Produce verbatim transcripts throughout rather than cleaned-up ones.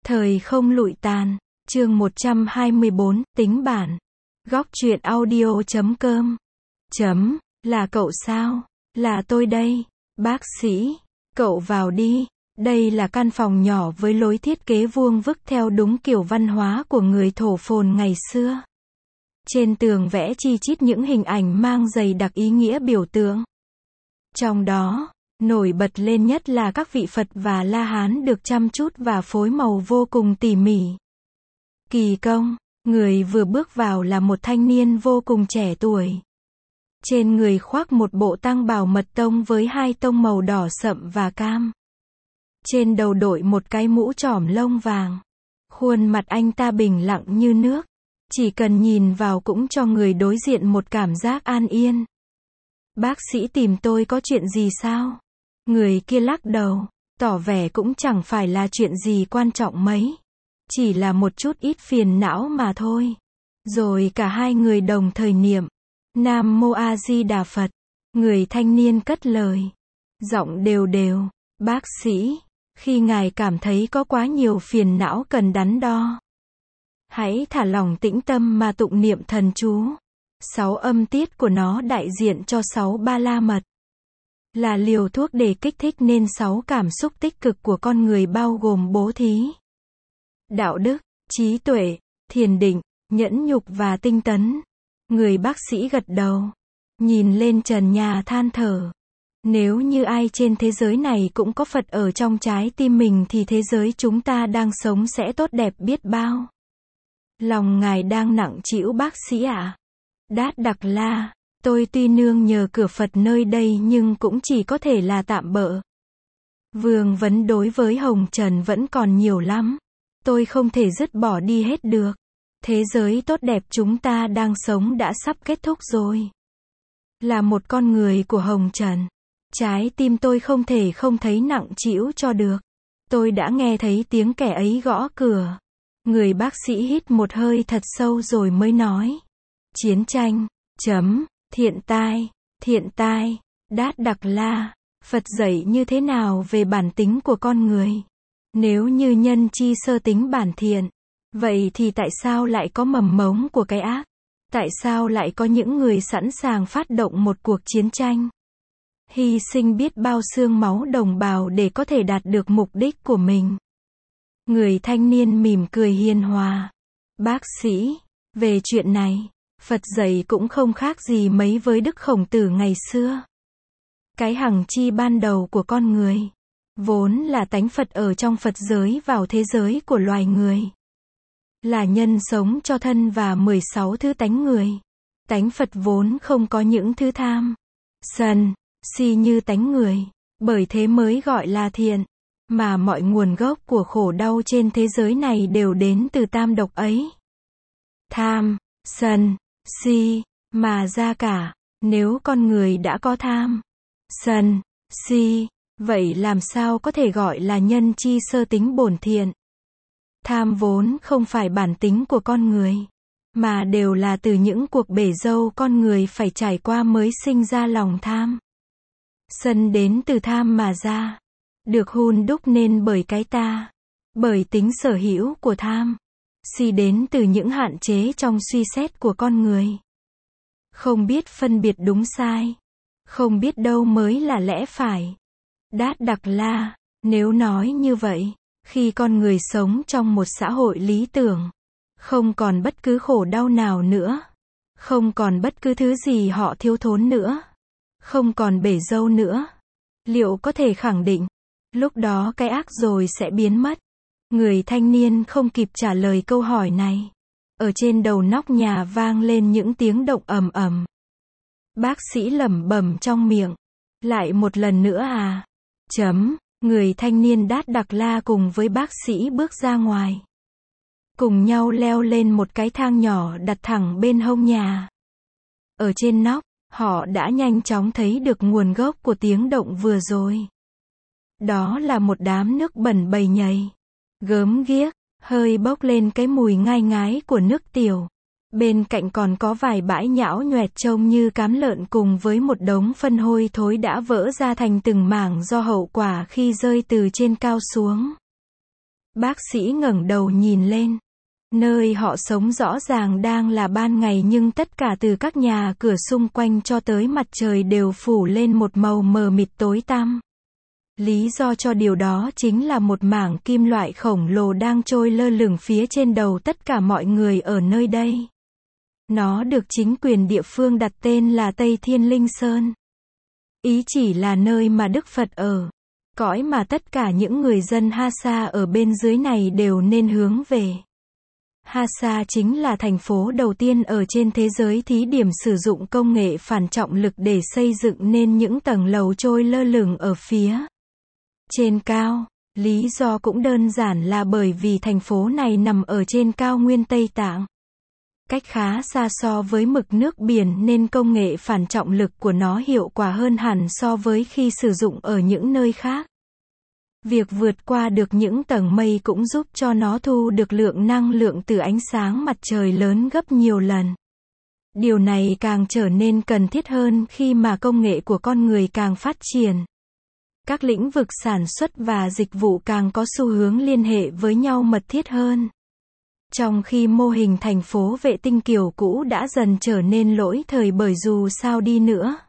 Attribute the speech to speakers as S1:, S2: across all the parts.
S1: Thời không lụi tàn, chương một trăm hai mươi bốn, tính bản. Góc truyện audio chấm com. Chấm, là cậu sao? Là tôi đây, bác sĩ. Cậu vào đi. Đây là căn phòng nhỏ với lối thiết kế vuông vức theo đúng kiểu văn hóa của người thổ phồn ngày xưa. Trên tường vẽ chi chít những hình ảnh mang dày đặc ý nghĩa biểu tượng. Trong đó, nổi bật lên nhất là các vị Phật và La Hán được chăm chút và phối màu vô cùng tỉ mỉ. Kỳ công, người vừa bước vào là một thanh niên vô cùng trẻ tuổi. Trên người khoác một bộ tăng bào mật tông với hai tông màu đỏ sậm và cam. Trên đầu đội một cái mũ trỏm lông vàng. Khuôn mặt anh ta bình lặng như nước. Chỉ cần nhìn vào cũng cho người đối diện một cảm giác an yên. Bác sĩ tìm tôi có chuyện gì sao? Người kia lắc đầu, tỏ vẻ cũng chẳng phải là chuyện gì quan trọng mấy. Chỉ là một chút ít phiền não mà thôi. Rồi cả hai người đồng thời niệm Nam Mô A Di Đà Phật. Người thanh niên cất lời, giọng đều đều, bác sĩ, khi ngài cảm thấy có quá nhiều phiền não cần đắn đo, hãy thả lỏng tĩnh tâm mà tụng niệm thần chú. Sáu âm tiết của nó đại diện cho sáu ba la mật. Là liều thuốc để kích thích nên sáu cảm xúc tích cực của con người bao gồm bố thí, đạo đức, trí tuệ, thiền định, nhẫn nhục và tinh tấn. Người bác sĩ gật đầu, nhìn lên trần nhà than thở. Nếu như ai trên thế giới này cũng có Phật ở trong trái tim mình thì thế giới chúng ta đang sống sẽ tốt đẹp biết bao. Lòng ngài đang nặng trĩu bác sĩ ạ. À? Đát Đặc La, tôi tuy nương nhờ cửa Phật nơi đây nhưng cũng chỉ có thể là tạm bợ. Vương vấn đối với Hồng Trần vẫn còn nhiều lắm. Tôi không thể dứt bỏ đi hết được. Thế giới tốt đẹp chúng ta đang sống đã sắp kết thúc rồi. Là một con người của Hồng Trần, trái tim tôi không thể không thấy nặng trĩu cho được. Tôi đã nghe thấy tiếng kẻ ấy gõ cửa. Người bác sĩ hít một hơi thật sâu rồi mới nói. Chiến tranh, chấm, thiện tai, thiện tai, Đát Đặc La, Phật dạy như thế nào về bản tính của con người? Nếu như nhân chi sơ tính bản thiện, vậy thì tại sao lại có mầm mống của cái ác? Tại sao lại có những người sẵn sàng phát động một cuộc chiến tranh? Hy sinh biết bao xương máu đồng bào để có thể đạt được mục đích của mình. Người thanh niên mỉm cười hiền hòa. Bác sĩ, về chuyện này, Phật dạy cũng không khác gì mấy với Đức Khổng Tử ngày xưa. Cái hằng chi ban đầu của con người, vốn là tánh Phật ở trong Phật giới vào thế giới của loài người. Là nhân sống cho thân và mười sáu thứ tánh người. Tánh Phật vốn không có những thứ tham, sân, si như tánh người. Bởi thế mới gọi là thiện. Mà mọi nguồn gốc của khổ đau trên thế giới này đều đến từ tam độc ấy. Tham, sân, si, mà ra cả. Nếu con người đã có tham, sân, si, vậy làm sao có thể gọi là nhân chi sơ tính bổn thiện? Tham vốn không phải bản tính của con người, mà đều là từ những cuộc bể dâu con người phải trải qua mới sinh ra lòng tham. Sân đến từ tham mà ra, được hun đúc nên bởi cái ta, bởi tính sở hữu của tham. Si đến từ những hạn chế trong suy xét của con người. Không biết phân biệt đúng sai, không biết đâu mới là lẽ phải. Đát Đặc La, nếu nói như vậy, khi con người sống trong một xã hội lý tưởng, không còn bất cứ khổ đau nào nữa, không còn bất cứ thứ gì họ thiếu thốn nữa, không còn bể dâu nữa, liệu có thể khẳng định, lúc đó cái ác rồi sẽ biến mất? Người thanh niên không kịp trả lời câu hỏi này. Ở trên đầu nóc nhà vang lên những tiếng động ầm ầm. Bác sĩ lẩm bẩm trong miệng. Lại một lần nữa à? Chấm. Người thanh niên Đát Đặc La cùng với bác sĩ bước ra ngoài. Cùng nhau leo lên một cái thang nhỏ đặt thẳng bên hông nhà. Ở trên nóc, họ đã nhanh chóng thấy được nguồn gốc của tiếng động vừa rồi. Đó là một đám nước bẩn bầy nhầy, gớm ghiếc, hơi bốc lên cái mùi ngai ngái của nước tiểu. Bên cạnh còn có vài bãi nhão nhoẹt trông như cám lợn cùng với một đống phân hôi thối đã vỡ ra thành từng mảng do hậu quả khi rơi từ trên cao xuống. Bác sĩ ngẩng đầu nhìn lên. Nơi họ sống rõ ràng đang là ban ngày nhưng tất cả từ các nhà cửa xung quanh cho tới mặt trời đều phủ lên một màu mờ mịt tối tăm. Lý do cho điều đó chính là một mảng kim loại khổng lồ đang trôi lơ lửng phía trên đầu tất cả mọi người ở nơi đây. Nó được chính quyền địa phương đặt tên là Tây Thiên Linh Sơn. Ý chỉ là nơi mà Đức Phật ở. Cõi mà tất cả những người dân Hasa ở bên dưới này đều nên hướng về. Hasa chính là thành phố đầu tiên ở trên thế giới thí điểm sử dụng công nghệ phản trọng lực để xây dựng nên những tầng lầu trôi lơ lửng ở phía trên cao. Lý do cũng đơn giản là bởi vì thành phố này nằm ở trên cao nguyên Tây Tạng. Cách khá xa so với mực nước biển nên công nghệ phản trọng lực của nó hiệu quả hơn hẳn so với khi sử dụng ở những nơi khác. Việc vượt qua được những tầng mây cũng giúp cho nó thu được lượng năng lượng từ ánh sáng mặt trời lớn gấp nhiều lần. Điều này càng trở nên cần thiết hơn khi mà công nghệ của con người càng phát triển. Các lĩnh vực sản xuất và dịch vụ càng có xu hướng liên hệ với nhau mật thiết hơn. Trong khi mô hình thành phố vệ tinh kiểu cũ đã dần trở nên lỗi thời bởi dù sao đi nữa,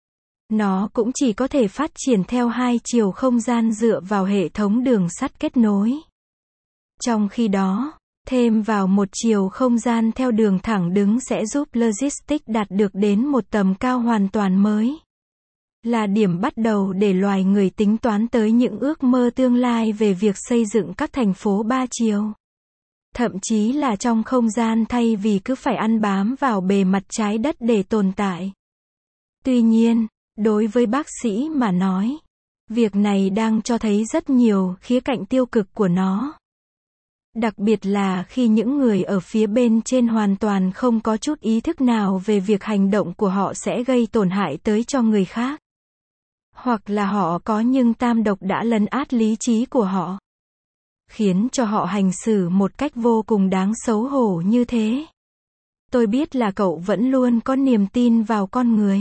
S1: nó cũng chỉ có thể phát triển theo hai chiều không gian dựa vào hệ thống đường sắt kết nối. Trong khi đó, thêm vào một chiều không gian theo đường thẳng đứng sẽ giúp logistics đạt được đến một tầm cao hoàn toàn mới. Là điểm bắt đầu để loài người tính toán tới những ước mơ tương lai về việc xây dựng các thành phố ba chiều. Thậm chí là trong không gian thay vì cứ phải ăn bám vào bề mặt trái đất để tồn tại. Tuy nhiên, đối với bác sĩ mà nói, việc này đang cho thấy rất nhiều khía cạnh tiêu cực của nó. Đặc biệt là khi những người ở phía bên trên hoàn toàn không có chút ý thức nào về việc hành động của họ sẽ gây tổn hại tới cho người khác. Hoặc là họ có nhưng tam độc đã lấn át lý trí của họ, khiến cho họ hành xử một cách vô cùng đáng xấu hổ như thế. Tôi biết là cậu vẫn luôn có niềm tin vào con người.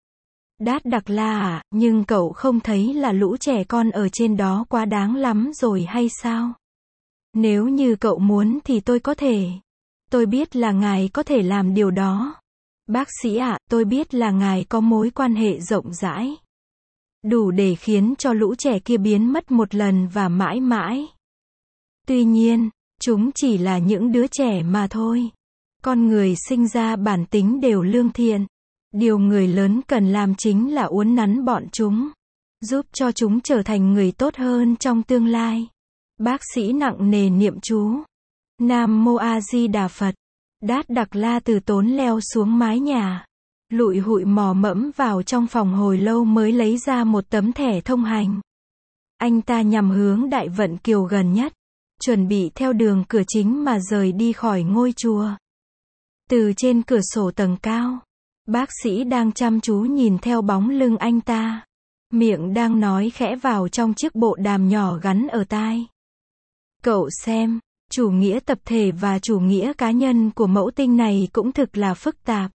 S1: Đát Đặc La à, nhưng cậu không thấy là lũ trẻ con ở trên đó quá đáng lắm rồi hay sao? Nếu như cậu muốn thì tôi có thể. Tôi biết là ngài có thể làm điều đó. Bác sĩ ạ, à, tôi biết là ngài có mối quan hệ rộng rãi. Đủ để khiến cho lũ trẻ kia biến mất một lần và mãi mãi. Tuy nhiên, chúng chỉ là những đứa trẻ mà thôi. Con người sinh ra bản tính đều lương thiện. Điều người lớn cần làm chính là uốn nắn bọn chúng, giúp cho chúng trở thành người tốt hơn trong tương lai. Bác sĩ nặng nề niệm chú. Nam Mô A Di Đà Phật. Đát Đặc La từ tốn leo xuống mái nhà. Lụi hụi mò mẫm vào trong phòng hồi lâu mới lấy ra một tấm thẻ thông hành. Anh ta nhằm hướng Đại Vận Kiều gần nhất, chuẩn bị theo đường cửa chính mà rời đi khỏi ngôi chùa. Từ trên cửa sổ tầng cao, bác sĩ đang chăm chú nhìn theo bóng lưng anh ta. Miệng đang nói khẽ vào trong chiếc bộ đàm nhỏ gắn ở tai. Cậu xem, chủ nghĩa tập thể và chủ nghĩa cá nhân của mẫu tinh này cũng thực là phức tạp.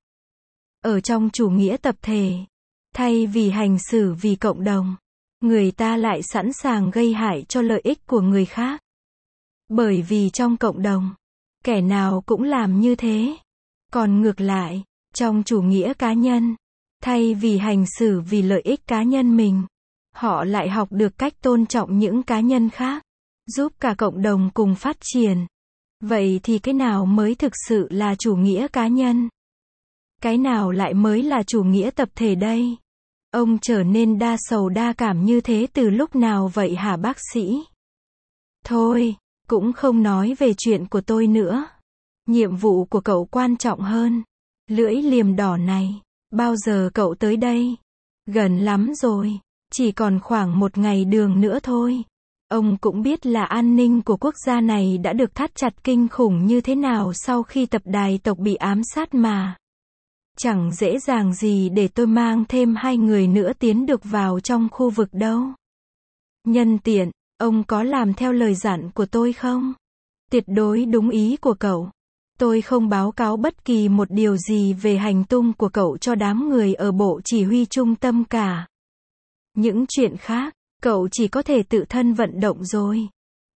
S1: Ở trong chủ nghĩa tập thể, thay vì hành xử vì cộng đồng, người ta lại sẵn sàng gây hại cho lợi ích của người khác. Bởi vì trong cộng đồng, kẻ nào cũng làm như thế. Còn ngược lại, trong chủ nghĩa cá nhân, thay vì hành xử vì lợi ích cá nhân mình, họ lại học được cách tôn trọng những cá nhân khác, giúp cả cộng đồng cùng phát triển. Vậy thì cái nào mới thực sự là chủ nghĩa cá nhân? Cái nào lại mới là chủ nghĩa tập thể đây? Ông trở nên đa sầu đa cảm như thế từ lúc nào vậy hả bác sĩ? Thôi, cũng không nói về chuyện của tôi nữa. Nhiệm vụ của cậu quan trọng hơn. Lưỡi liềm đỏ này, bao giờ cậu tới đây? Gần lắm rồi, chỉ còn khoảng một ngày đường nữa thôi. Ông cũng biết là an ninh của quốc gia này đã được thắt chặt kinh khủng như thế nào sau khi tập đài tộc bị ám sát mà. Chẳng dễ dàng gì để tôi mang thêm hai người nữa tiến được vào trong khu vực đâu. Nhân tiện, ông có làm theo lời dặn của tôi không? Tuyệt đối đúng ý của cậu. Tôi không báo cáo bất kỳ một điều gì về hành tung của cậu cho đám người ở bộ chỉ huy trung tâm cả. Những chuyện khác, cậu chỉ có thể tự thân vận động rồi.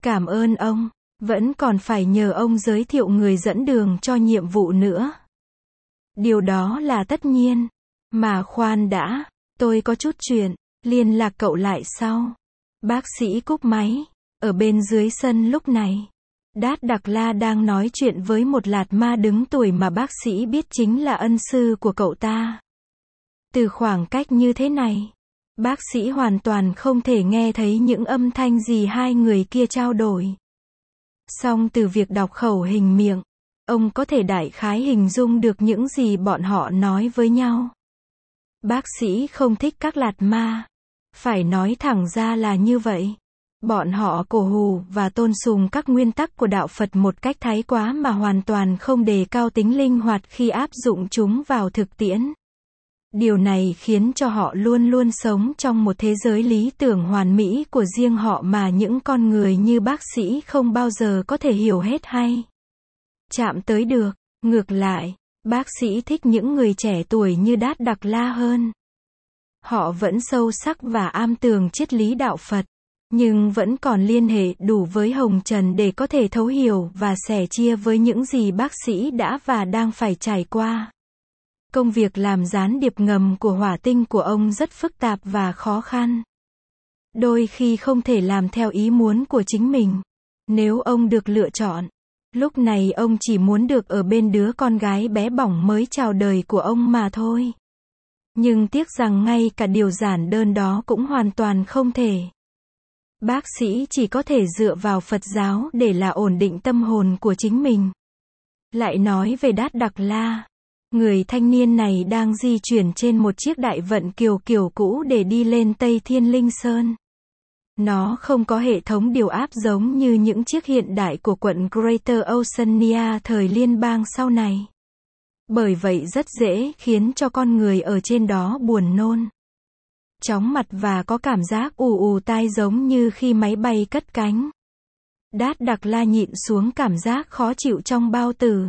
S1: Cảm ơn ông. Vẫn còn phải nhờ ông giới thiệu người dẫn đường cho nhiệm vụ nữa. Điều đó là tất nhiên. Mà khoan đã, tôi có chút chuyện, liên lạc cậu lại sau. Bác sĩ cúp máy. Ở bên dưới sân lúc này, Đát Đặc La đang nói chuyện với một lạt ma đứng tuổi mà bác sĩ biết chính là ân sư của cậu ta. Từ khoảng cách như thế này, bác sĩ hoàn toàn không thể nghe thấy những âm thanh gì hai người kia trao đổi. Song từ việc đọc khẩu hình miệng, ông có thể đại khái hình dung được những gì bọn họ nói với nhau. Bác sĩ không thích các lạt ma. Phải nói thẳng ra là như vậy. Bọn họ cổ hủ và tôn sùng các nguyên tắc của đạo Phật một cách thái quá mà hoàn toàn không đề cao tính linh hoạt khi áp dụng chúng vào thực tiễn. Điều này khiến cho họ luôn luôn sống trong một thế giới lý tưởng hoàn mỹ của riêng họ mà những con người như bác sĩ không bao giờ có thể hiểu hết hay chạm tới được. Ngược lại, bác sĩ thích những người trẻ tuổi như Đát Đặc La hơn. Họ vẫn sâu sắc và am tường triết lý đạo Phật, nhưng vẫn còn liên hệ đủ với hồng trần để có thể thấu hiểu và sẻ chia với những gì bác sĩ đã và đang phải trải qua. Công việc làm gián điệp ngầm của hỏa tinh của ông rất phức tạp và khó khăn. Đôi khi không thể làm theo ý muốn của chính mình. Nếu ông được lựa chọn, lúc này ông chỉ muốn được ở bên đứa con gái bé bỏng mới chào đời của ông mà thôi. Nhưng tiếc rằng ngay cả điều giản đơn đó cũng hoàn toàn không thể. Bác sĩ chỉ có thể dựa vào Phật giáo để là ổn định tâm hồn của chính mình. Lại nói về Đát Đặc La. Người thanh niên này đang di chuyển trên một chiếc đại vận kiều kiểu cũ để đi lên Tây Thiên Linh Sơn. Nó không có hệ thống điều áp giống như những chiếc hiện đại của quận Greater Oceania thời liên bang sau này. Bởi vậy rất dễ khiến cho con người ở trên đó buồn nôn, chóng mặt và có cảm giác ù ù tai giống như khi máy bay cất cánh. Đát Đặc La nhịn xuống cảm giác khó chịu trong bao tử.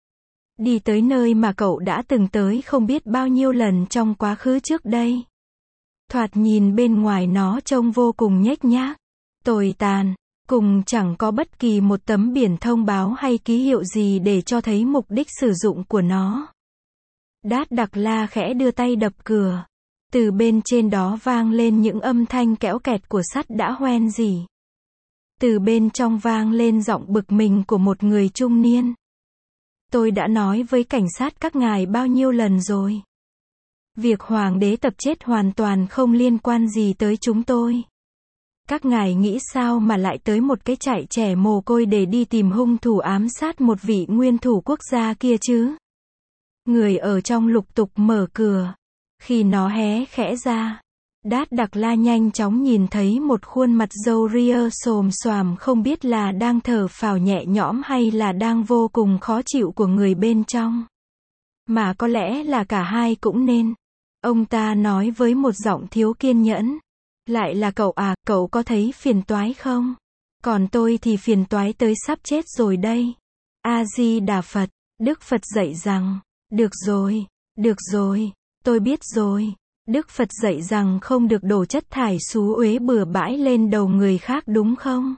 S1: Đi tới nơi mà cậu đã từng tới không biết bao nhiêu lần trong quá khứ trước đây. Thoạt nhìn bên ngoài nó trông vô cùng nhếch nhác, tồi tàn, cùng chẳng có bất kỳ một tấm biển thông báo hay ký hiệu gì để cho thấy mục đích sử dụng của nó. Đát Đặc La khẽ đưa tay đập cửa. Từ bên trên đó vang lên những âm thanh kéo kẹt của sắt đã hoen rỉ. Từ bên trong vang lên giọng bực mình của một người trung niên. Tôi đã nói với cảnh sát các ngài bao nhiêu lần rồi. Việc hoàng đế tập chết hoàn toàn không liên quan gì tới chúng tôi. Các ngài nghĩ sao mà lại tới một cái trại trẻ mồ côi để đi tìm hung thủ ám sát một vị nguyên thủ quốc gia kia chứ? Người ở trong lục tục mở cửa. Khi nó hé khẽ ra, Đát Đặc La nhanh chóng nhìn thấy một khuôn mặt râu ria xồm xoàm không biết là đang thở phào nhẹ nhõm hay là đang vô cùng khó chịu của người bên trong. Mà có lẽ là cả hai cũng nên. Ông ta nói với một giọng thiếu kiên nhẫn. Lại là cậu à, cậu có thấy phiền toái không? Còn tôi thì phiền toái tới sắp chết rồi đây. A-di-đà Phật, Đức Phật dạy rằng, được rồi, được rồi, tôi biết rồi. Đức Phật dạy rằng không được đổ chất thải xú uế bừa bãi lên đầu người khác đúng không?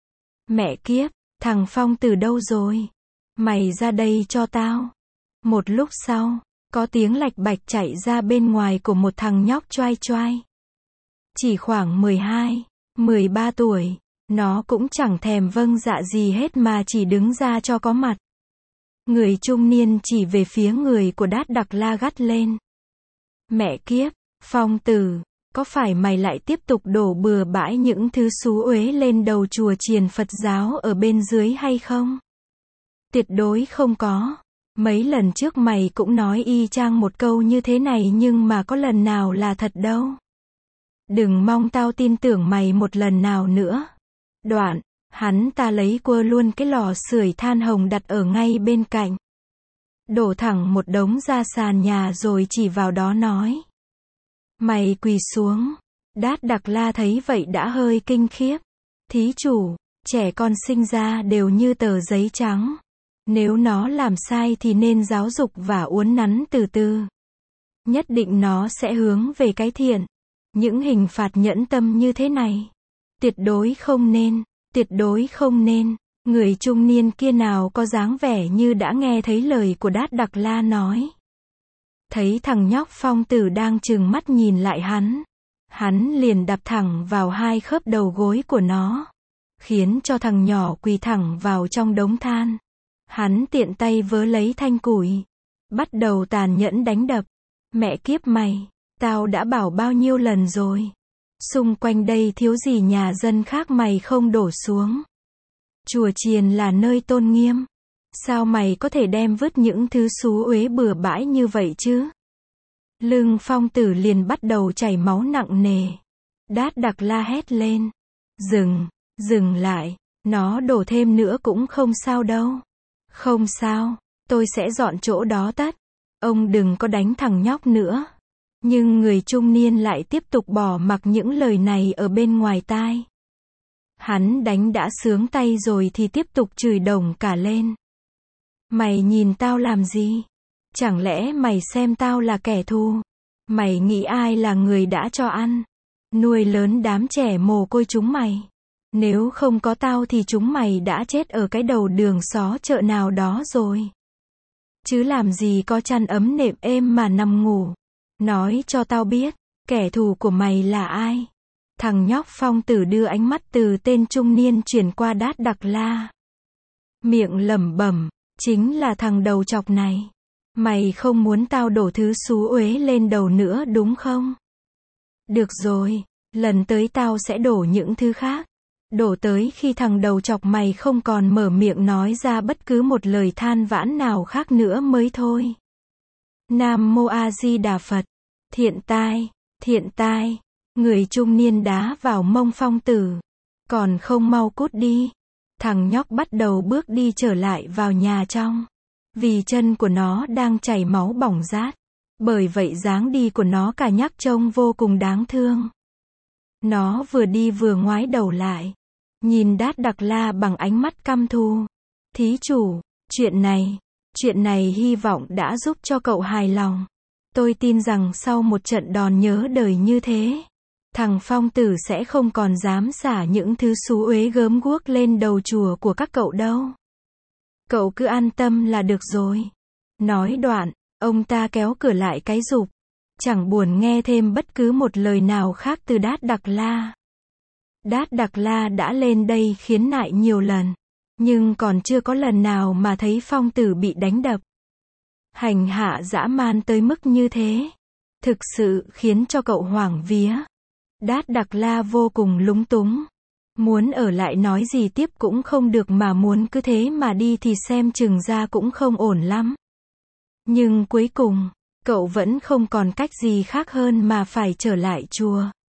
S1: Mẹ kiếp, thằng Phong từ đâu rồi? Mày ra đây cho tao. Một lúc sau, có tiếng lạch bạch chạy ra bên ngoài của một thằng nhóc choai choai. Chỉ khoảng mười hai, mười ba tuổi, nó cũng chẳng thèm vâng dạ gì hết mà chỉ đứng ra cho có mặt. Người trung niên chỉ về phía người của Đát Đặc La gắt lên. Mẹ kiếp, Phong tử, có phải mày lại tiếp tục đổ bừa bãi những thứ xú uế lên đầu chùa chiền Phật giáo ở bên dưới hay không? Tuyệt đối không có. Mấy lần trước mày cũng nói y chang một câu như thế này nhưng mà có lần nào là thật đâu. Đừng mong tao tin tưởng mày một lần nào nữa. Đoạn, hắn ta lấy quơ luôn cái lò sưởi than hồng đặt ở ngay bên cạnh. Đổ thẳng một đống ra sàn nhà rồi chỉ vào đó nói. Mày quỳ xuống. Đát Đặc La thấy vậy đã hơi kinh khiếp. Thí chủ, trẻ con sinh ra đều như tờ giấy trắng. Nếu nó làm sai thì nên giáo dục và uốn nắn từ từ. Nhất định nó sẽ hướng về cái thiện. Những hình phạt nhẫn tâm như thế này, tuyệt đối không nên. Tuyệt đối không nên. Người trung niên kia nào có dáng vẻ như đã nghe thấy lời của Đát Đặc La nói. Thấy thằng nhóc Phong Tử đang trừng mắt nhìn lại hắn. Hắn liền đạp thẳng vào hai khớp đầu gối của nó. Khiến cho thằng nhỏ quỳ thẳng vào trong đống than. Hắn tiện tay vớ lấy thanh củi. Bắt đầu tàn nhẫn đánh đập. Mẹ kiếp mày, tao đã bảo bao nhiêu lần rồi. Xung quanh đây thiếu gì nhà dân khác mày không đổ xuống. Chùa chiền là nơi tôn nghiêm. Sao mày có thể đem vứt những thứ xú uế bừa bãi như vậy chứ? Lưng Phong Tử liền bắt đầu chảy máu nặng nề. Đát Đặc La hét lên. Dừng, dừng lại. Nó đổ thêm nữa cũng không sao đâu. Không sao, tôi sẽ dọn chỗ đó tất. Ông đừng có đánh thằng nhóc nữa. Nhưng người trung niên lại tiếp tục bỏ mặc những lời này ở bên ngoài tai. Hắn đánh đã sướng tay rồi thì tiếp tục chửi đồng cả lên. Mày nhìn tao làm gì? Chẳng lẽ mày xem tao là kẻ thù? Mày nghĩ ai là người đã cho ăn, nuôi lớn đám trẻ mồ côi chúng mày? Nếu không có tao thì chúng mày đã chết ở cái đầu đường xó chợ nào đó rồi. Chứ làm gì có chăn ấm nệm êm mà nằm ngủ. Nói cho tao biết, kẻ thù của mày là ai? Thằng nhóc Phong Tử đưa ánh mắt từ tên trung niên chuyển qua Đát Đặc La. Miệng lẩm bẩm, chính là thằng đầu chọc này. Mày không muốn tao đổ thứ xú uế lên đầu nữa đúng không? Được rồi, lần tới tao sẽ đổ những thứ khác. Đổ tới khi thằng đầu chọc mày không còn mở miệng nói ra bất cứ một lời than vãn nào khác nữa mới thôi. Nam Mô A Di Đà Phật. Thiện tai, thiện tai. Người trung niên đá vào mông Phong Tử. Còn không mau cút đi. Thằng nhóc bắt đầu bước đi trở lại vào nhà trong. Vì chân của nó đang chảy máu bỏng rát. Bởi vậy dáng đi của nó cả nhắc trông vô cùng đáng thương. Nó vừa đi vừa ngoái đầu lại. Nhìn Đát Đặc La bằng ánh mắt căm thù. Thí chủ, chuyện này, chuyện này hy vọng đã giúp cho cậu hài lòng. Tôi tin rằng sau một trận đòn nhớ đời như thế, thằng Phong Tử sẽ không còn dám xả những thứ xú uế gớm guốc lên đầu chùa của các cậu đâu. Cậu cứ an tâm là được rồi. Nói đoạn, ông ta kéo cửa lại cái rụp. Chẳng buồn nghe thêm bất cứ một lời nào khác từ Đát Đặc La. Đát Đặc La đã lên đây khiến nại nhiều lần. Nhưng còn chưa có lần nào mà thấy Phong Tử bị đánh đập. Hành hạ dã man tới mức như thế. Thực sự khiến cho cậu hoảng vía. Đát Đặc La vô cùng lúng túng. Muốn ở lại nói gì tiếp cũng không được mà muốn cứ thế mà đi thì xem chừng ra cũng không ổn lắm. Nhưng cuối cùng, cậu vẫn không còn cách gì khác hơn mà phải trở lại chùa.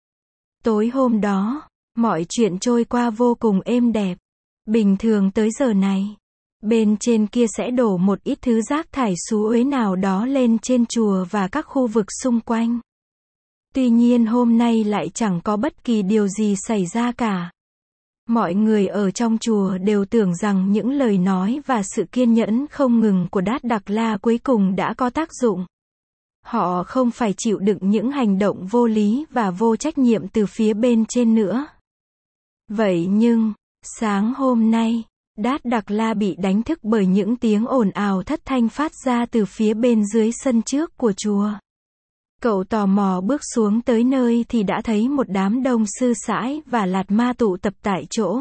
S1: Tối hôm đó, mọi chuyện trôi qua vô cùng êm đẹp. Bình thường tới giờ này, bên trên kia sẽ đổ một ít thứ rác thải xú uế nào đó lên trên chùa và các khu vực xung quanh. Tuy nhiên hôm nay lại chẳng có bất kỳ điều gì xảy ra cả. Mọi người ở trong chùa đều tưởng rằng những lời nói và sự kiên nhẫn không ngừng của Đát Đặc La cuối cùng đã có tác dụng. Họ không phải chịu đựng những hành động vô lý và vô trách nhiệm từ phía bên trên nữa. Vậy nhưng, sáng hôm nay, Đát Đặc La bị đánh thức bởi những tiếng ồn ào thất thanh phát ra từ phía bên dưới sân trước của chùa. Cậu tò mò bước xuống tới nơi thì đã thấy một đám đông sư sãi và lạt ma tụ tập tại chỗ.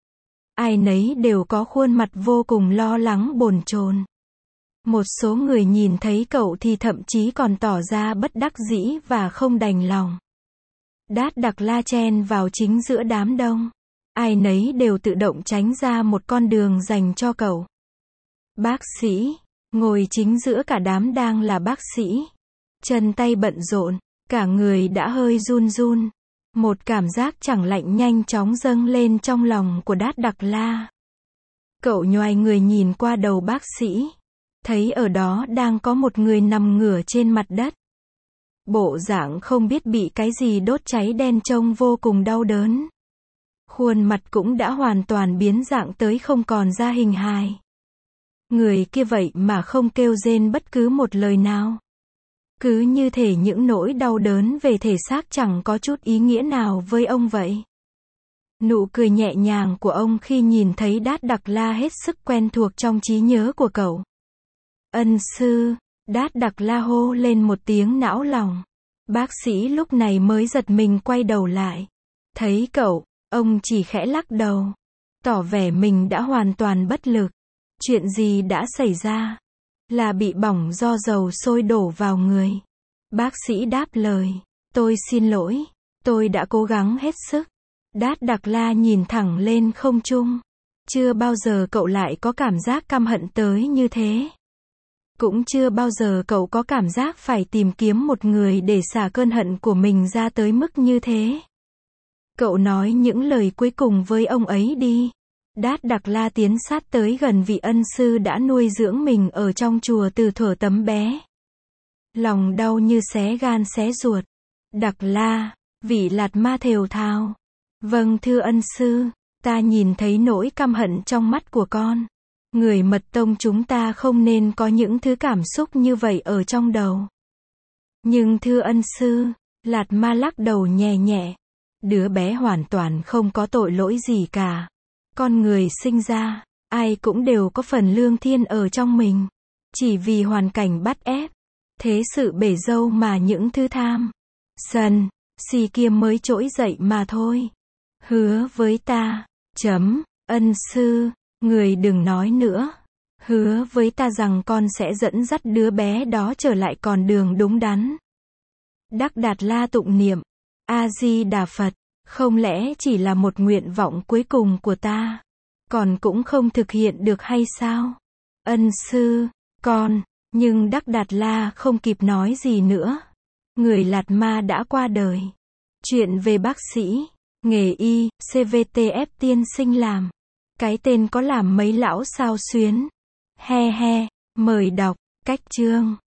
S1: Ai nấy đều có khuôn mặt vô cùng lo lắng bồn chồn. Một số người nhìn thấy cậu thì thậm chí còn tỏ ra bất đắc dĩ và không đành lòng. Đát Đặc La chen vào chính giữa đám đông. Ai nấy đều tự động tránh ra một con đường dành cho cậu. Bác sĩ, ngồi chính giữa cả đám đang là bác sĩ. Chân tay bận rộn, cả người đã hơi run run. Một cảm giác chẳng lạnh nhanh chóng dâng lên trong lòng của Đát Đặc La. Cậu nhoài người nhìn qua đầu bác sĩ. Thấy ở đó đang có một người nằm ngửa trên mặt đất. Bộ dạng không biết bị cái gì đốt cháy đen trông vô cùng đau đớn. Khuôn mặt cũng đã hoàn toàn biến dạng tới không còn ra hình hài. Người kia vậy mà không kêu rên bất cứ một lời nào. Cứ như thể những nỗi đau đớn về thể xác chẳng có chút ý nghĩa nào với ông vậy. Nụ cười nhẹ nhàng của ông khi nhìn thấy Đát Đặc La hết sức quen thuộc trong trí nhớ của cậu. Ân sư, Đát Đặc La hô lên một tiếng não lòng. Bác sĩ lúc này mới giật mình quay đầu lại. Thấy cậu, ông chỉ khẽ lắc đầu, tỏ vẻ mình đã hoàn toàn bất lực. Chuyện gì đã xảy ra? Là bị bỏng do dầu sôi đổ vào người. Bác sĩ đáp lời, tôi xin lỗi, tôi đã cố gắng hết sức. Đát Đặc La nhìn thẳng lên không trung. Chưa bao giờ cậu lại có cảm giác căm hận tới như thế. Cũng chưa bao giờ cậu có cảm giác phải tìm kiếm một người để xả cơn hận của mình ra tới mức như thế. Cậu nói những lời cuối cùng với ông ấy đi. Đát Đặc La tiến sát tới gần vị ân sư đã nuôi dưỡng mình ở trong chùa từ thuở tấm bé. Lòng đau như xé gan xé ruột. Đặc La, vị Lạt Ma thều thào. Vâng thưa ân sư, ta nhìn thấy nỗi căm hận trong mắt của con. Người mật tông chúng ta không nên có những thứ cảm xúc như vậy ở trong đầu. Nhưng thưa ân sư, Lạt Ma lắc đầu nhẹ nhẹ. Đứa bé hoàn toàn không có tội lỗi gì cả. Con người sinh ra, ai cũng đều có phần lương thiên ở trong mình. Chỉ vì hoàn cảnh bắt ép. Thế sự bể dâu mà những thứ tham, sân, si kia mới trỗi dậy mà thôi. Hứa với ta, chấm, ân sư, người đừng nói nữa. Hứa với ta rằng con sẽ dẫn dắt đứa bé đó trở lại con đường đúng đắn. Đắc Đạt La tụng niệm, A-di-đà Phật, không lẽ chỉ là một nguyện vọng cuối cùng của ta, còn cũng không thực hiện được hay sao? Ân sư, con, nhưng Đắc Đạt La không kịp nói gì nữa. Người Lạt Ma đã qua đời. Chuyện về bác sĩ, nghề y, xê vê tê ép tiên sinh làm. Cái tên có làm mấy lão sao xuyến. He he, mời đọc, cách chương.